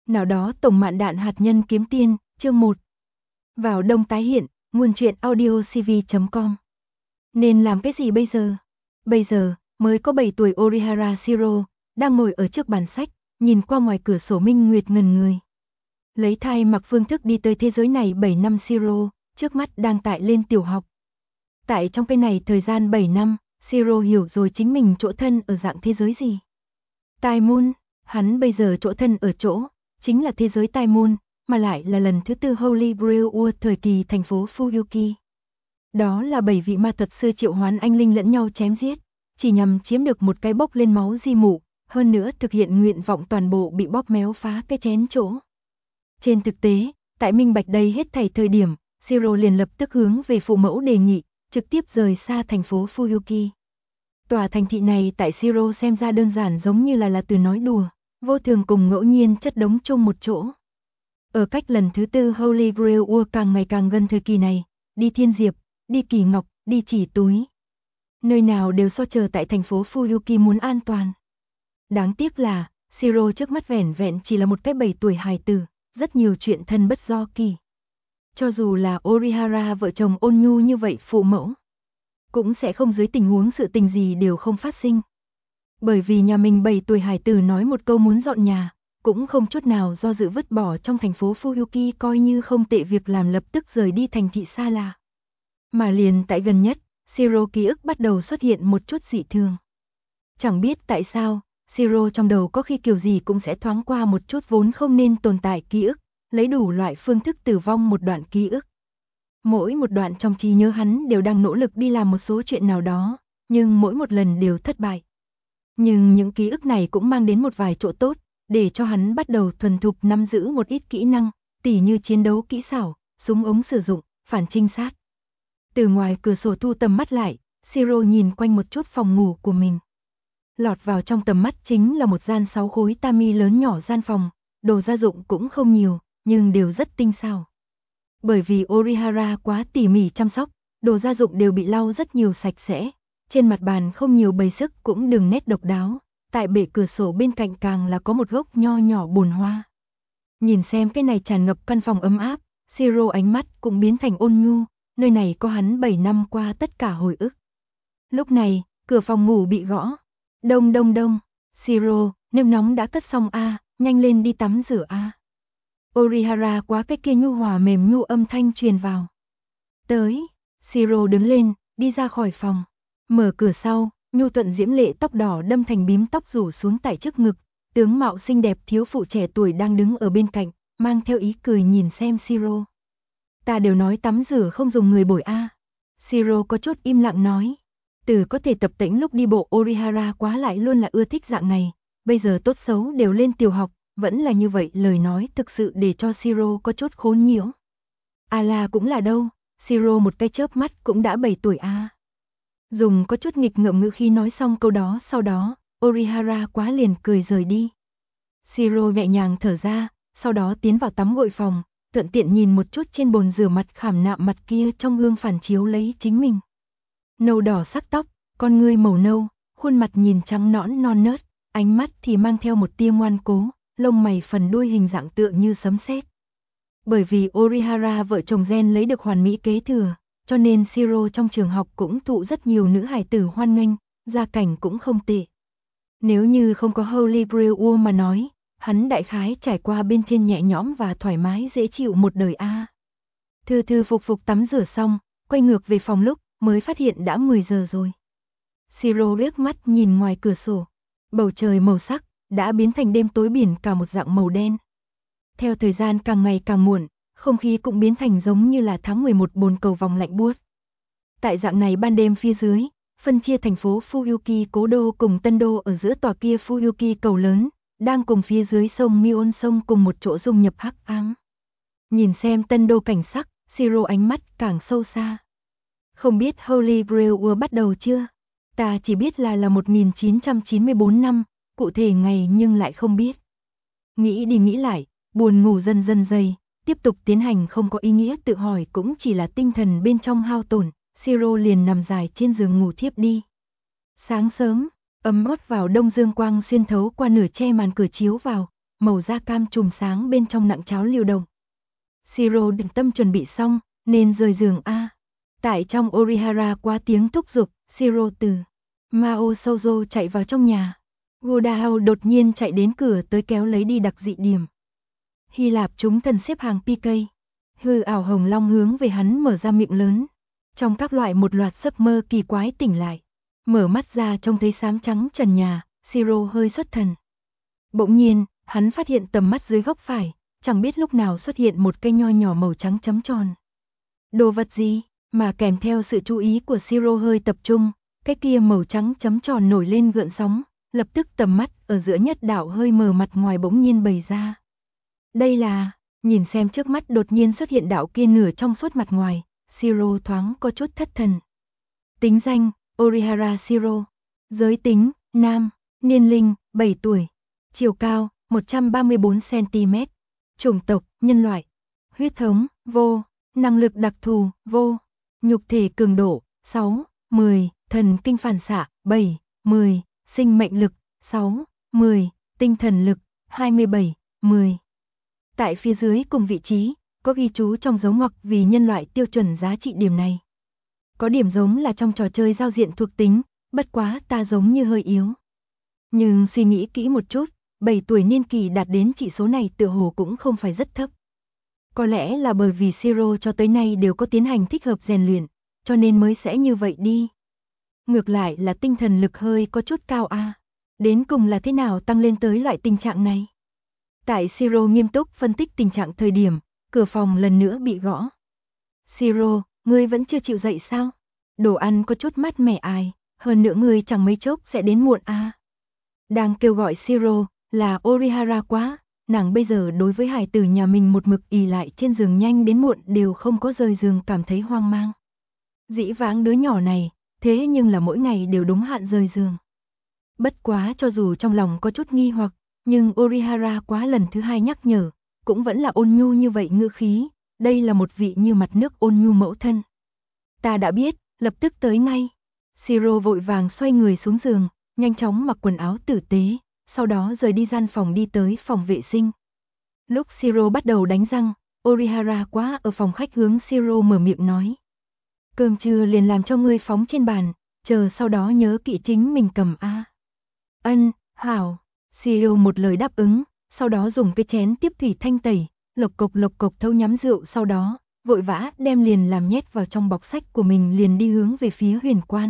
Nào đó tổng mạn đạn hạt nhân kiếm tiên, chương 1. Vào đông tái hiện, nguồn truyện audiocv.com. Nên làm cái gì bây giờ? Bây giờ, mới có 7 tuổi Orihara Shiro, đang ngồi ở trước bàn sách, nhìn qua ngoài cửa sổ minh nguyệt ngần người. Lấy thai mặc phương thức đi tới thế giới này 7 năm Shiro, trước mắt đang tại lên tiểu học. Tại trong cái này thời gian 7 năm, Shiro hiểu rồi chính mình chỗ thân ở dạng thế giới gì. Tai Môn, hắn bây giờ chỗ thân ở chỗ, chính là thế giới Tai Môn, mà lại là lần thứ 4 Holy Grail War thời kỳ thành phố Fuyuki. Đó là 7 vị ma thuật sư triệu hoán anh linh lẫn nhau chém giết, chỉ nhằm chiếm được một cái bốc lên máu di mụ, hơn nữa thực hiện nguyện vọng toàn bộ bị bóp méo phá cái chén chỗ. Trên thực tế, tại minh bạch đây hết thảy thời điểm, Shiro liền lập tức hướng về phụ mẫu đề nghị, trực tiếp rời xa thành phố Fuyuki. Tòa thành thị này tại Shiro xem ra đơn giản giống như là từ nói đùa, vô thường cùng ngẫu nhiên chất đống chung một chỗ. Ở cách lần thứ 4 Holy Grail War càng ngày càng gần thời kỳ này, đi Thiên Diệp, đi Kỳ Ngọc, đi Chỉ Túi. Nơi nào đều so chờ tại thành phố Fuyuki muốn an toàn. Đáng tiếc là, Shiro trước mắt vẻn vẹn chỉ là một cái 7 tuổi hài tử, rất nhiều chuyện thân bất do kỳ. Cho dù là Orihara vợ chồng ôn nhu như vậy phụ mẫu, cũng sẽ không dưới tình huống sự tình gì đều không phát sinh. Bởi vì nhà mình 7 tuổi hài tử nói một câu muốn dọn nhà, cũng không chút nào do dự vứt bỏ trong thành phố Fuyuki coi như không tệ việc làm lập tức rời đi thành thị xa lạ. Mà liền tại gần nhất, Shiro ký ức bắt đầu xuất hiện một chút dị thường. Chẳng biết tại sao, Shiro trong đầu có khi kiểu gì cũng sẽ thoáng qua một chút vốn không nên tồn tại ký ức, lấy đủ loại phương thức tử vong một đoạn ký ức. Mỗi một đoạn trong trí nhớ hắn đều đang nỗ lực đi làm một số chuyện nào đó, nhưng mỗi một lần đều thất bại. Nhưng những ký ức này cũng mang đến một vài chỗ tốt, để cho hắn bắt đầu thuần thục nắm giữ một ít kỹ năng, tỉ như chiến đấu kỹ xảo, súng ống sử dụng, phản trinh sát. Từ ngoài cửa sổ thu tầm mắt lại, Shiro nhìn quanh một chút phòng ngủ của mình. Lọt vào trong tầm mắt chính là một gian 6 khối tami lớn nhỏ gian phòng, đồ gia dụng cũng không nhiều, nhưng đều rất tinh xảo. Bởi vì Orihara quá tỉ mỉ chăm sóc, đồ gia dụng đều bị lau rất nhiều sạch sẽ. Trên mặt bàn không nhiều bày sức cũng đừng nét độc đáo, tại bệ cửa sổ bên cạnh càng là có một gốc nho nhỏ bồn hoa. Nhìn xem cái này tràn ngập căn phòng ấm áp, Shiro ánh mắt cũng biến thành ôn nhu, nơi này có hắn 7 năm qua tất cả hồi ức. Lúc này, cửa phòng ngủ bị gõ. Đông đông đông, Shiro, nước nóng đã cất xong a, nhanh lên đi tắm rửa a. Orihara quá cái kia nhu hòa mềm nhu âm thanh truyền vào. Tới, Shiro đứng lên, đi ra khỏi phòng. Mở cửa sau, nhu thuận diễm lệ tóc đỏ đâm thành bím tóc rủ xuống tại trước ngực, tướng mạo xinh đẹp thiếu phụ trẻ tuổi đang đứng ở bên cạnh, mang theo ý cười nhìn xem Shiro. Ta đều nói tắm rửa không dùng người bổi a. Shiro có chút im lặng nói. Từ có thể tập tễnh lúc đi bộ Orihara quá lại luôn là ưa thích dạng này, bây giờ tốt xấu đều lên tiểu học, vẫn là như vậy, lời nói thực sự để cho Shiro có chút khốn nhiễu. Là cũng là đâu, Shiro một cái chớp mắt cũng đã 7 tuổi a. Dùng có chút nghịch ngợm ngữ khi nói xong câu đó, sau đó, Orihara quá liền cười rời đi. Shiro nhẹ nhàng thở ra, sau đó tiến vào tắm gội phòng, thuận tiện nhìn một chút trên bồn rửa mặt khảm nạm mặt kia trong gương phản chiếu lấy chính mình. Nâu đỏ sắc tóc, con ngươi màu nâu, khuôn mặt nhìn trắng nõn non nớt, ánh mắt thì mang theo một tia ngoan cố, lông mày phần đuôi hình dạng tựa như sấm sét. Bởi vì Orihara vợ chồng gen lấy được hoàn mỹ kế thừa, cho nên Shiro trong trường học cũng thụ rất nhiều nữ hài tử hoan nghênh, gia cảnh cũng không tệ. Nếu như không có Holy Grail War mà nói, hắn đại khái trải qua bên trên nhẹ nhõm và thoải mái dễ chịu một đời a. Thư thư phục phục tắm rửa xong, quay ngược về phòng lúc mới phát hiện đã 10 giờ rồi. Shiro liếc mắt nhìn ngoài cửa sổ, bầu trời màu sắc đã biến thành đêm tối biển cả một dạng màu đen. Theo thời gian càng ngày càng muộn, không khí cũng biến thành giống như là tháng 11 bồn cầu vòng lạnh buốt. Tại dạng này ban đêm phía dưới, phân chia thành phố Fuyuki cố đô cùng Tân đô ở giữa tòa kia Fuyuki cầu lớn, đang cùng phía dưới sông Mion sông cùng một chỗ dung nhập hắc ám. Nhìn xem Tân đô cảnh sắc, Shiro ánh mắt càng sâu xa. Không biết Holy Grail War bắt đầu chưa? Ta chỉ biết là 1994 năm, cụ thể ngày nhưng lại không biết. Nghĩ đi nghĩ lại, buồn ngủ dần dần dày, tiếp tục tiến hành không có ý nghĩa tự hỏi cũng chỉ là tinh thần bên trong hao tổn, Shiro liền nằm dài trên giường ngủ thiếp đi. Sáng sớm, ấm áp vào đông dương quang xuyên thấu qua nửa che màn cửa chiếu vào, màu da cam chùm sáng bên trong nặng cháo liều đồng. Shiro định tâm chuẩn bị xong, nên rời giường a. Tại trong Orihara qua tiếng thúc giục, Shiro từ Mao Shoujo chạy vào trong nhà. Godao đột nhiên chạy đến cửa tới kéo lấy đi đặc dị điểm. Hy Lạp chúng thần xếp hàng PK. Hư ảo hồng long hướng về hắn mở ra miệng lớn. Trong các loại một loạt giấc mơ kỳ quái tỉnh lại. Mở mắt ra trông thấy xám trắng trần nhà, Shiro hơi xuất thần. Bỗng nhiên, hắn phát hiện tầm mắt dưới góc phải, chẳng biết lúc nào xuất hiện một cây nho nhỏ màu trắng chấm tròn. Đồ vật gì? Mà kèm theo sự chú ý của Shiro hơi tập trung, cái kia màu trắng chấm tròn nổi lên gợn sóng, lập tức tầm mắt ở giữa nhất đạo hơi mờ mặt ngoài bỗng nhiên bày ra. Đây là, nhìn xem trước mắt đột nhiên xuất hiện đạo kia nửa trong suốt mặt ngoài, Shiro thoáng có chút thất thần. Tính danh, Orihara Shiro. Giới tính, nam, niên linh, 7 tuổi. Chiều cao, 134cm. Chủng tộc, nhân loại. Huyết thống, vô. Năng lực đặc thù, vô. Nhục thể cường độ, 6, 10. Thần kinh phản xạ, 7, 10. Sinh mệnh lực, 6, 10. Tinh thần lực, 27, 10. Tại phía dưới cùng vị trí, có ghi chú trong dấu ngoặc vì nhân loại tiêu chuẩn giá trị điểm này. Có điểm giống là trong trò chơi giao diện thuộc tính, bất quá ta giống như hơi yếu. Nhưng suy nghĩ kỹ một chút, 7 tuổi niên kỳ đạt đến chỉ số này tựa hồ cũng không phải rất thấp. Có lẽ là bởi vì Shiro cho tới nay đều có tiến hành thích hợp rèn luyện, cho nên mới sẽ như vậy đi. Ngược lại là tinh thần lực hơi có chút cao a. Đến cùng là thế nào tăng lên tới loại tình trạng này? Tại Shiro nghiêm túc phân tích tình trạng thời điểm, cửa phòng lần nữa bị gõ. Shiro, ngươi vẫn chưa chịu dậy sao? Đồ ăn có chút mát mẻ ai, hơn nữa ngươi chẳng mấy chốc sẽ đến muộn a. Đang kêu gọi Shiro, là Orihara quá, nàng bây giờ đối với hài tử nhà mình một mực ì lại trên giường nhanh đến muộn đều không có rời giường cảm thấy hoang mang. Dĩ vãng đứa nhỏ này, thế nhưng là mỗi ngày đều đúng hạn rời giường. Bất quá cho dù trong lòng có chút nghi hoặc, nhưng Orihara quá lần thứ 2 nhắc nhở, cũng vẫn là ôn nhu như vậy ngữ khí, đây là một vị như mặt nước ôn nhu mẫu thân. Ta đã biết, lập tức tới ngay. Shiro vội vàng xoay người xuống giường, nhanh chóng mặc quần áo tử tế, sau đó rời đi gian phòng đi tới phòng vệ sinh. Lúc Shiro bắt đầu đánh răng, Orihara quá ở phòng khách hướng Shiro mở miệng nói. Cơm trưa liền làm cho ngươi phóng trên bàn, chờ sau đó nhớ kỹ chính mình cầm a. Ân, hảo. Shiro một lời đáp ứng, sau đó dùng cái chén tiếp thủy thanh tẩy, lộc cộc thâu nhắm rượu sau đó, vội vã đem liền làm nhét vào trong bọc sách của mình liền đi hướng về phía huyền quan.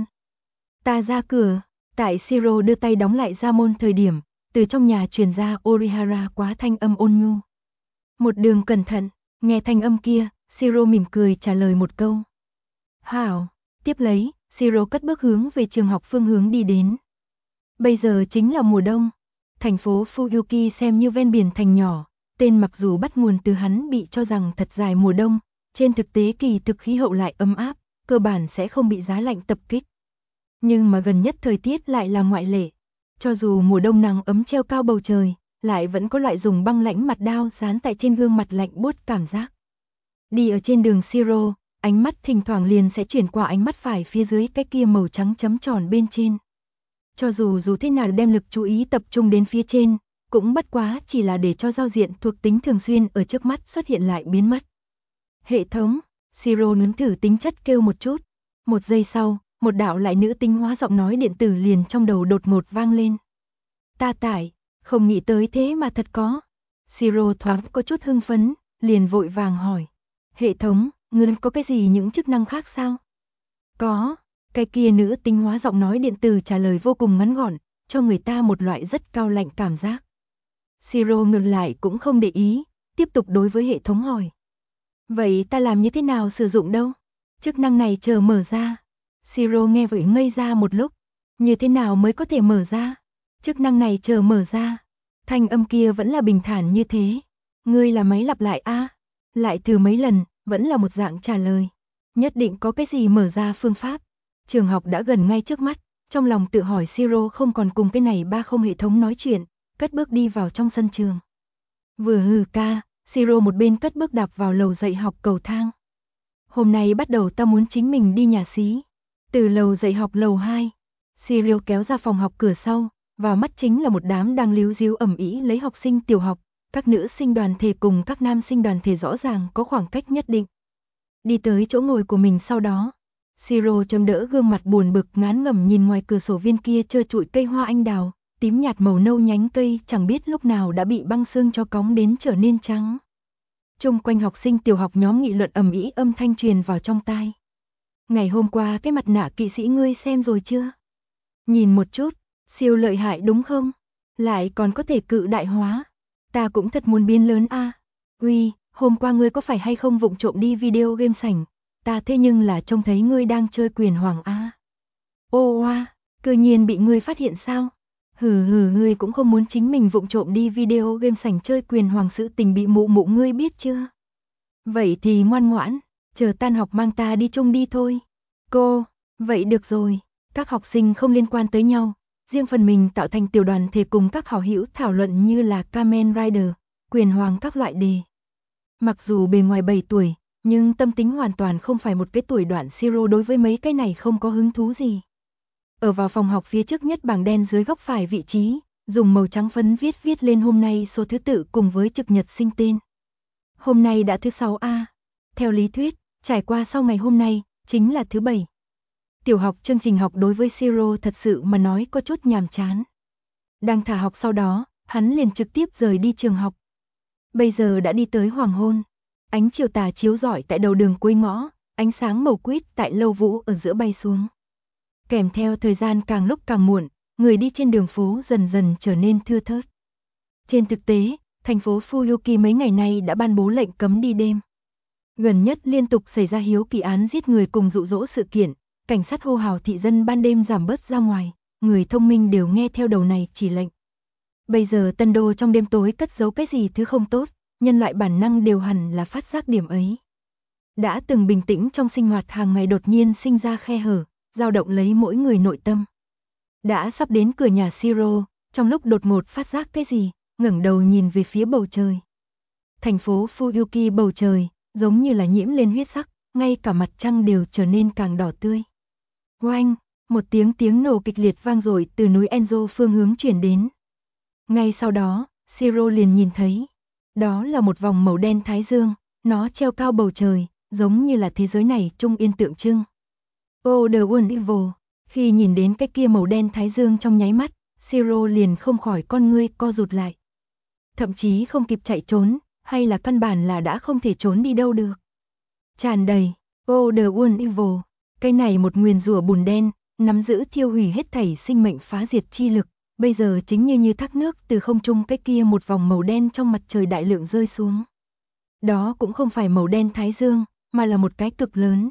Ta ra cửa, tại Shiro đưa tay đóng lại ra môn thời điểm, từ trong nhà truyền ra Orihara quá thanh âm ôn nhu. Một đường cẩn thận, nghe thanh âm kia, Shiro mỉm cười trả lời một câu. Hảo, tiếp lấy, Shiro cất bước hướng về trường học phương hướng đi đến. Bây giờ chính là mùa đông. Thành phố Fuyuki xem như ven biển thành nhỏ, tên mặc dù bắt nguồn từ hắn bị cho rằng thật dài mùa đông, trên thực tế kỳ thực khí hậu lại ấm áp, cơ bản sẽ không bị giá lạnh tập kích. Nhưng mà gần nhất thời tiết lại là ngoại lệ. Cho dù mùa đông nắng ấm treo cao bầu trời, lại vẫn có loại dùng băng lãnh mặt đao dán tại trên gương mặt lạnh buốt cảm giác. Đi ở trên đường Shiro, ánh mắt thỉnh thoảng liền sẽ chuyển qua ánh mắt phải phía dưới cái kia màu trắng chấm tròn bên trên. Cho dù thế nào đem lực chú ý tập trung đến phía trên, cũng bất quá chỉ là để cho giao diện thuộc tính thường xuyên ở trước mắt xuất hiện lại biến mất. Hệ thống, Shiro nếm thử tính chất kêu một chút. Một giây sau, một đạo lại nữ tính hóa giọng nói điện tử liền trong đầu đột ngột vang lên. Ta tải, không nghĩ tới thế mà thật có. Shiro thoáng có chút hưng phấn, liền vội vàng hỏi. Hệ thống, ngươi có cái gì những chức năng khác sao? Có. Cái kia nữ tính hóa giọng nói điện tử trả lời vô cùng ngắn gọn, cho người ta một loại rất cao lạnh cảm giác. Shiro ngược lại cũng không để ý, tiếp tục đối với hệ thống hỏi. Vậy ta làm như thế nào sử dụng đâu? Chức năng này chờ mở ra. Shiro nghe vậy ngây ra một lúc. Như thế nào mới có thể mở ra? Chức năng này chờ mở ra. Thanh âm kia vẫn là bình thản như thế. Ngươi là máy lặp lại a? Lại thử mấy lần, vẫn là một dạng trả lời. Nhất định có cái gì mở ra phương pháp. Trường học đã gần ngay trước mắt, trong lòng tự hỏi Shiro không còn cùng cái này ba không hệ thống nói chuyện, cất bước đi vào trong sân trường. Vừa hừ ca, Shiro một bên cất bước đạp vào lầu dạy học cầu thang. Hôm nay bắt đầu ta muốn chính mình đi nhà xí. Từ lầu dạy học lầu 2, Shiro kéo ra phòng học cửa sau, vào mắt chính là một đám đang líu ríu ầm ĩ lấy học sinh tiểu học, Các nữ sinh đoàn thể cùng các nam sinh đoàn thể rõ ràng có khoảng cách nhất định. Đi tới chỗ ngồi của mình sau đó, Siro chống đỡ gương mặt buồn bực ngán ngẩm nhìn ngoài cửa sổ viên kia trơ trụi cây hoa anh đào, tím nhạt màu nâu nhánh cây chẳng biết lúc nào đã bị băng sương cho cóng đến trở nên trắng. Chung quanh học sinh tiểu học nhóm nghị luận ầm ĩ, âm thanh truyền vào trong tai. Ngày hôm qua cái mặt nạ kỵ sĩ ngươi xem rồi chưa? Nhìn một chút, siêu lợi hại đúng không? Lại còn có thể cự đại hóa. Ta cũng thật muốn biến lớn a. Uy, hôm qua ngươi có phải hay không vụng trộm đi video game sảnh? Ta thế nhưng là trông thấy ngươi đang chơi quyền hoàng a. Ô oa, cơ nhiên bị ngươi phát hiện sao? Ngươi cũng không muốn chính mình vụng trộm đi video game sảnh chơi quyền hoàng, sự tình bị mụ mụ ngươi biết chưa? Vậy thì ngoan ngoãn, chờ tan học mang ta đi chung đi thôi. Cô, vậy được rồi. Các học sinh không liên quan tới nhau, riêng phần mình tạo thành tiểu đoàn thể cùng các hảo hữu thảo luận như là Kamen Rider, quyền hoàng các loại đề. Mặc dù bề ngoài 7 tuổi, nhưng tâm tính hoàn toàn không phải một cái tuổi đoạn. Siro đối với mấy cái này không có hứng thú gì. Ở vào phòng học phía trước nhất bảng đen dưới góc phải vị trí, dùng màu trắng phấn viết lên hôm nay số thứ tự cùng với trực nhật sinh tên. Hôm nay đã thứ 6A. Theo lý thuyết, trải qua sau ngày hôm nay, chính là thứ 7. Tiểu học chương trình học đối với Siro thật sự mà nói có chút nhàm chán. Đang thả học sau đó, hắn liền trực tiếp rời đi trường học. Bây giờ đã đi tới hoàng hôn. Ánh chiều tà chiếu rọi tại đầu đường cuối ngõ, ánh sáng màu quýt tại lâu vũ ở giữa bay xuống. Kèm theo thời gian càng lúc càng muộn, người đi trên đường phố dần dần trở nên thưa thớt. Trên thực tế, thành phố Fuyuki mấy ngày nay đã ban bố lệnh cấm đi đêm. Gần nhất liên tục xảy ra hiếu kỳ án giết người cùng dụ dỗ sự kiện, cảnh sát hô hào thị dân ban đêm giảm bớt ra ngoài, người thông minh đều nghe theo đầu này chỉ lệnh. Bây giờ Tân Đô trong đêm tối cất giấu cái gì thứ không tốt, nhân loại bản năng đều hẳn là phát giác điểm ấy. Đã từng bình tĩnh trong sinh hoạt hàng ngày đột nhiên sinh ra khe hở, dao động lấy mỗi người nội tâm. Đã sắp đến cửa nhà Siro, trong lúc đột ngột phát giác cái gì, ngẩng đầu nhìn về phía bầu trời. Thành phố Fuyuki bầu trời, giống như là nhiễm lên huyết sắc, ngay cả mặt trăng đều trở nên càng đỏ tươi. Oanh, một tiếng nổ kịch liệt vang dội từ núi Enzo phương hướng chuyển đến. Ngay sau đó, Siro liền nhìn thấy, đó là một vòng màu đen thái dương, nó treo cao bầu trời, giống như là thế giới này trung yên tượng trưng. Oh the wonderful, khi nhìn đến cái kia màu đen thái dương trong nháy mắt, Siro liền không khỏi con ngươi co rụt lại. Thậm chí không kịp chạy trốn, hay là căn bản là đã không thể trốn đi đâu được. Tràn đầy, oh the wonderful, cái này một nguyền rủa bùn đen, nắm giữ thiêu hủy hết thảy sinh mệnh phá diệt chi lực, bây giờ chính như thác nước từ không trung cái kia một vòng màu đen trong mặt trời đại lượng rơi xuống. Đó cũng không phải màu đen thái dương, mà là một cái cực lớn.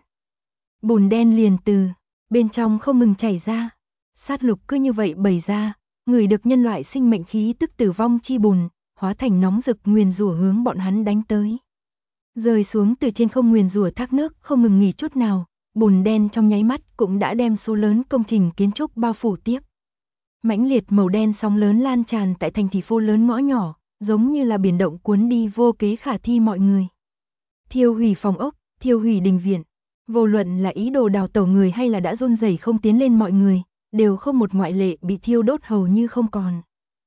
Bùn đen liền từ bên trong không ngừng chảy ra. Sát lục cứ như vậy bày ra, người được nhân loại sinh mệnh khí tức tử vong chi bùn, hóa thành nóng rực nguyền rủa hướng bọn hắn đánh tới. Rơi xuống từ trên không nguyền rủa thác nước không ngừng nghỉ chút nào, bùn đen trong nháy mắt cũng đã đem số lớn công trình kiến trúc bao phủ tiếp. Mãnh liệt màu đen sóng lớn lan tràn tại thành thị phố lớn ngõ nhỏ, giống như là biển động cuốn đi vô kế khả thi mọi người. Thiêu hủy phòng ốc, thiêu hủy đình viện, vô luận là ý đồ đào tẩu người hay là đã run rẩy không tiến lên mọi người, đều không một ngoại lệ bị thiêu đốt hầu như không còn.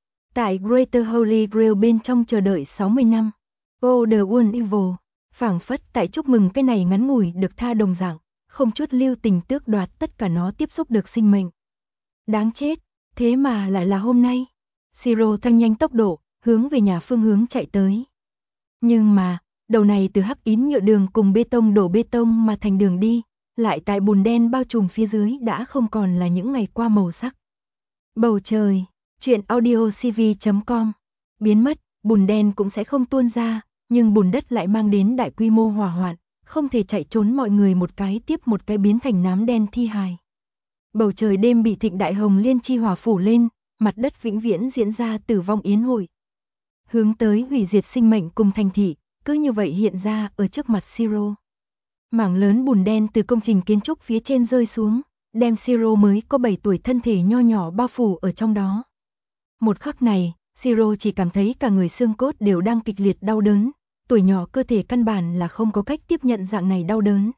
Tại Greater Holy Grail bên trong chờ đợi 60 năm, Oh the Wonderful, phảng phất tại chúc mừng cái này ngắn ngủi được tha đồng dạng, không chút lưu tình tước đoạt tất cả nó tiếp xúc được sinh mệnh. Đáng chết, thế mà lại là hôm nay. Siro tăng nhanh tốc độ, hướng về nhà phương hướng chạy tới. Nhưng mà, đầu này từ hắc ín nhựa đường cùng bê tông đổ bê tông mà thành đường đi, lại tại bùn đen bao trùm phía dưới đã không còn là những ngày qua màu sắc. Bầu trời, chuyện audiocv.com, biến mất, bùn đen cũng sẽ không tuôn ra, nhưng bùn đất lại mang đến đại quy mô hỏa hoạn, không thể chạy trốn mọi người một cái tiếp một cái biến thành nám đen thi hài. Bầu trời đêm bị thịnh đại hồng liên chi hỏa phủ lên, mặt đất vĩnh viễn diễn ra tử vong yến hội. Hướng tới hủy diệt sinh mệnh cùng thành thị, cứ như vậy hiện ra ở trước mặt Siro. Mảng lớn bùn đen từ công trình kiến trúc phía trên rơi xuống, đem Siro mới có 7 tuổi thân thể nho nhỏ bao phủ ở trong đó. Một khắc này, Siro chỉ cảm thấy cả người xương cốt đều đang kịch liệt đau đớn, tuổi nhỏ cơ thể căn bản là không có cách tiếp nhận dạng này đau đớn.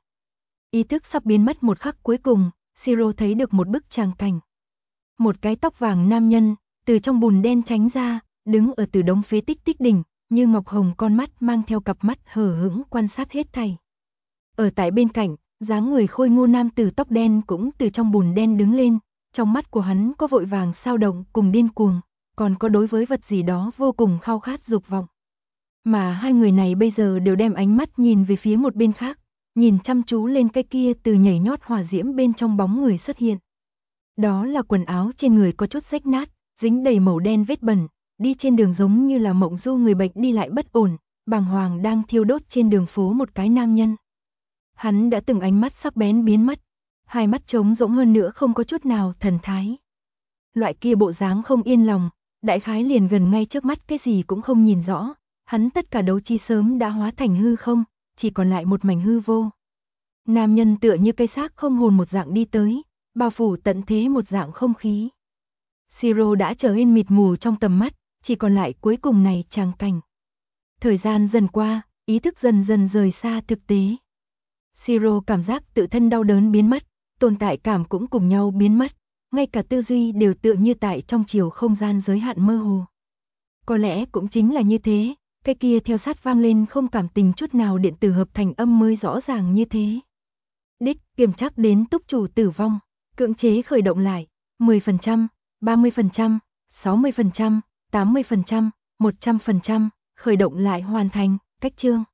Ý thức sắp biến mất một khắc cuối cùng, Siro thấy được một bức tràng cảnh. Một cái tóc vàng nam nhân, từ trong bùn đen tránh ra, đứng ở từ đống phế tích đỉnh, Như ngọc hồng con mắt mang theo cặp mắt hờ hững quan sát hết thảy. Ở tại bên cạnh, dáng người khôi ngô nam tử tóc đen cũng từ trong bùn đen đứng lên, trong mắt của hắn có vội vàng sao động cùng điên cuồng, còn có đối với vật gì đó vô cùng khao khát dục vọng. Mà hai người này bây giờ đều đem ánh mắt nhìn về phía một bên khác, nhìn chăm chú lên cái kia từ nhảy nhót hỏa diễm bên trong bóng người xuất hiện. Đó là quần áo trên người có chút rách nát, dính đầy màu đen vết bẩn, đi trên đường giống như là mộng du người bệnh đi lại bất ổn, bàng hoàng đang thiêu đốt trên đường phố một cái nam nhân. Hắn đã từng ánh mắt sắc bén biến mất, hai mắt trống rỗng hơn nữa không có chút nào thần thái. Loại kia bộ dáng không yên lòng, đại khái liền gần ngay trước mắt cái gì cũng không nhìn rõ, hắn tất cả đấu trí sớm đã hóa thành hư không, chỉ còn lại một mảnh hư vô. Nam nhân tựa như cây xác không hồn một dạng đi tới, bao phủ tận thế một dạng không khí. Siro đã trở nên mịt mù trong tầm mắt, chỉ còn lại cuối cùng này tràng cảnh. Thời gian dần qua, ý thức dần dần rời xa thực tế. Siro cảm giác tự thân đau đớn biến mất, tồn tại cảm cũng cùng nhau biến mất, ngay cả tư duy đều tựa như tại trong chiều không gian giới hạn mơ hồ. Có lẽ cũng chính là như thế, cái kia theo sát vang lên không cảm tình chút nào điện tử hợp thành âm mới rõ ràng như thế. Đích, kiểm chắc đến túc chủ tử vong, cưỡng chế khởi động lại, 10%, 30%, 60%, 80%, 100%, khởi động lại hoàn thành, cách chương.